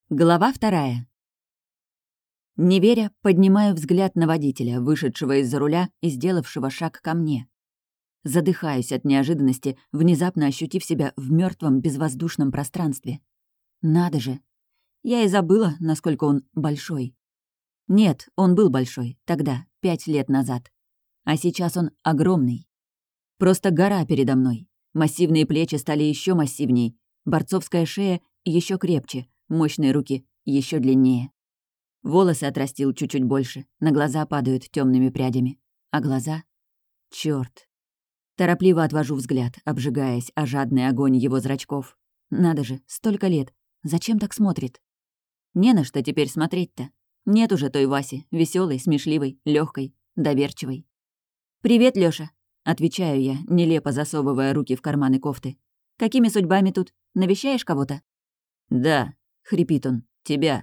Глава 2. Не веря, поднимаю взгляд на водителя, вышедшего из-за руля и сделавшего шаг ко мне. Задыхаюсь от неожиданности, внезапно ощутив себя в мертвом безвоздушном пространстве. Надо же! Я и забыла, насколько он большой. Нет, он был большой, тогда, 5 лет назад. А сейчас он огромный. Просто гора передо мной. Массивные плечи стали еще массивней, борцовская шея еще крепче, мощные руки еще длиннее. Волосы отрастил чуть-чуть больше, на глаза падают темными прядями. А глаза? Черт! Торопливо отвожу взгляд, обжигаясь о жадный огонь его зрачков. Надо же, столько лет. Зачем так смотрит? Не на что теперь смотреть-то. Нет уже той Васи, веселой, смешливой, легкой, доверчивой. «Привет, Лёша», — отвечаю я, нелепо засовывая руки в карманы кофты. «Какими судьбами тут? Навещаешь кого-то?» «Да», — хрипит он, — «тебя».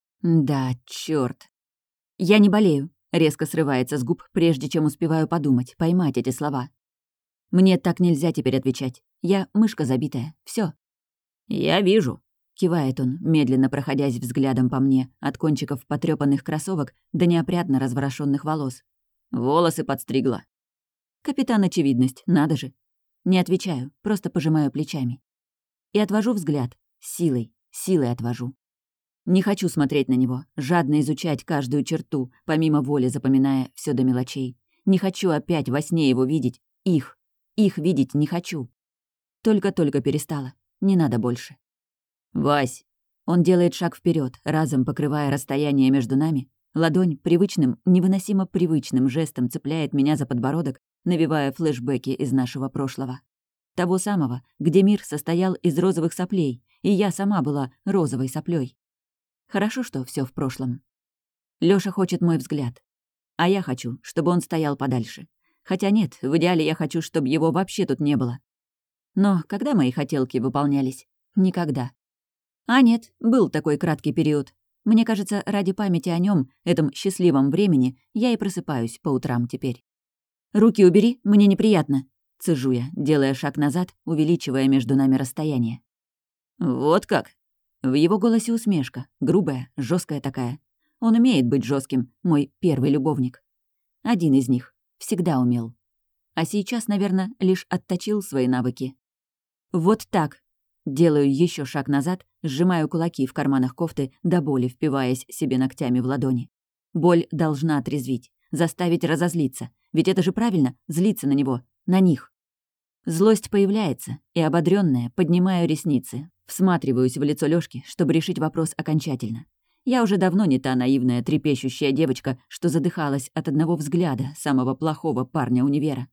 «Да, чёрт». «Я не болею», — резко срывается с губ, прежде чем успеваю подумать, поймать эти слова. «Мне так нельзя теперь отвечать. Я мышка забитая. Всё». «Я вижу», — кивает он, медленно проходясь взглядом по мне, от кончиков потрёпанных кроссовок до неопрятно разворошенных волос. «Волосы подстригла». Капитан Очевидность, надо же. Не отвечаю, просто пожимаю плечами. И отвожу взгляд. Силой отвожу. Не хочу смотреть на него, жадно изучать каждую черту, помимо воли запоминая все до мелочей. Не хочу опять во сне его видеть. Их видеть не хочу. Только-только перестала. Не надо больше. «Вась!» Он делает шаг вперед, разом покрывая расстояние между нами. Ладонь привычным, невыносимо привычным жестом цепляет меня за подбородок, навевая флешбеки из нашего прошлого. Того самого, где мир состоял из розовых соплей, и я сама была розовой соплей. Хорошо, что все в прошлом. Лёша хочет мой взгляд. А я хочу, чтобы он стоял подальше. Хотя нет, в идеале я хочу, чтобы его вообще тут не было. Но когда мои хотелки выполнялись? Никогда. А нет, был такой краткий период. Мне кажется, ради памяти о нем, этом счастливом времени, я и просыпаюсь по утрам теперь. «Руки убери, мне неприятно», — цежу я, делая шаг назад, увеличивая между нами расстояние. «Вот как?» В его голосе усмешка, грубая, жесткая такая. Он умеет быть жестким, мой первый любовник. Один из них. Всегда умел. А сейчас, наверное, лишь отточил свои навыки. «Вот так». Делаю еще шаг назад, сжимаю кулаки в карманах кофты, до боли впиваясь себе ногтями в ладони. Боль должна отрезвить, заставить разозлиться. Ведь это же правильно — злиться на него, на них. Злость появляется, и, ободрённая, поднимаю ресницы, всматриваюсь в лицо Лёшки, чтобы решить вопрос окончательно. Я уже давно не та наивная, трепещущая девочка, что задыхалась от одного взгляда самого плохого парня универа.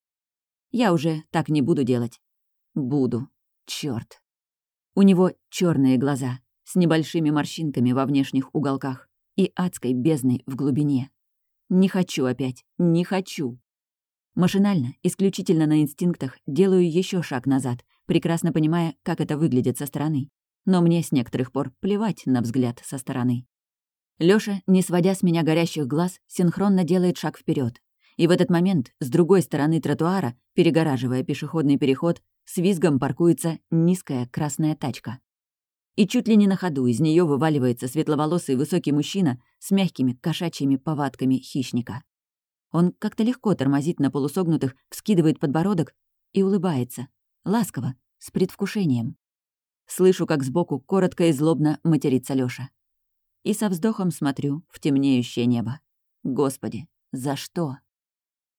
Я уже так не буду делать. Буду. Чёрт. У него чёрные глаза, с небольшими морщинками во внешних уголках и адской бездной в глубине. Не хочу опять, не хочу. Машинально, исключительно на инстинктах, делаю еще шаг назад, прекрасно понимая, как это выглядит со стороны. Но мне с некоторых пор плевать на взгляд со стороны. Лёша, не сводя с меня горящих глаз, синхронно делает шаг вперед. И в этот момент, с другой стороны тротуара, перегораживая пешеходный переход, с визгом паркуется низкая красная тачка. И чуть ли не на ходу из нее вываливается светловолосый высокий мужчина с мягкими кошачьими повадками хищника. Он как-то легко тормозит на полусогнутых, вскидывает подбородок и улыбается. Ласково, с предвкушением. Слышу, как сбоку коротко и злобно матерится Лёша. И со вздохом смотрю в темнеющее небо. Господи, за что?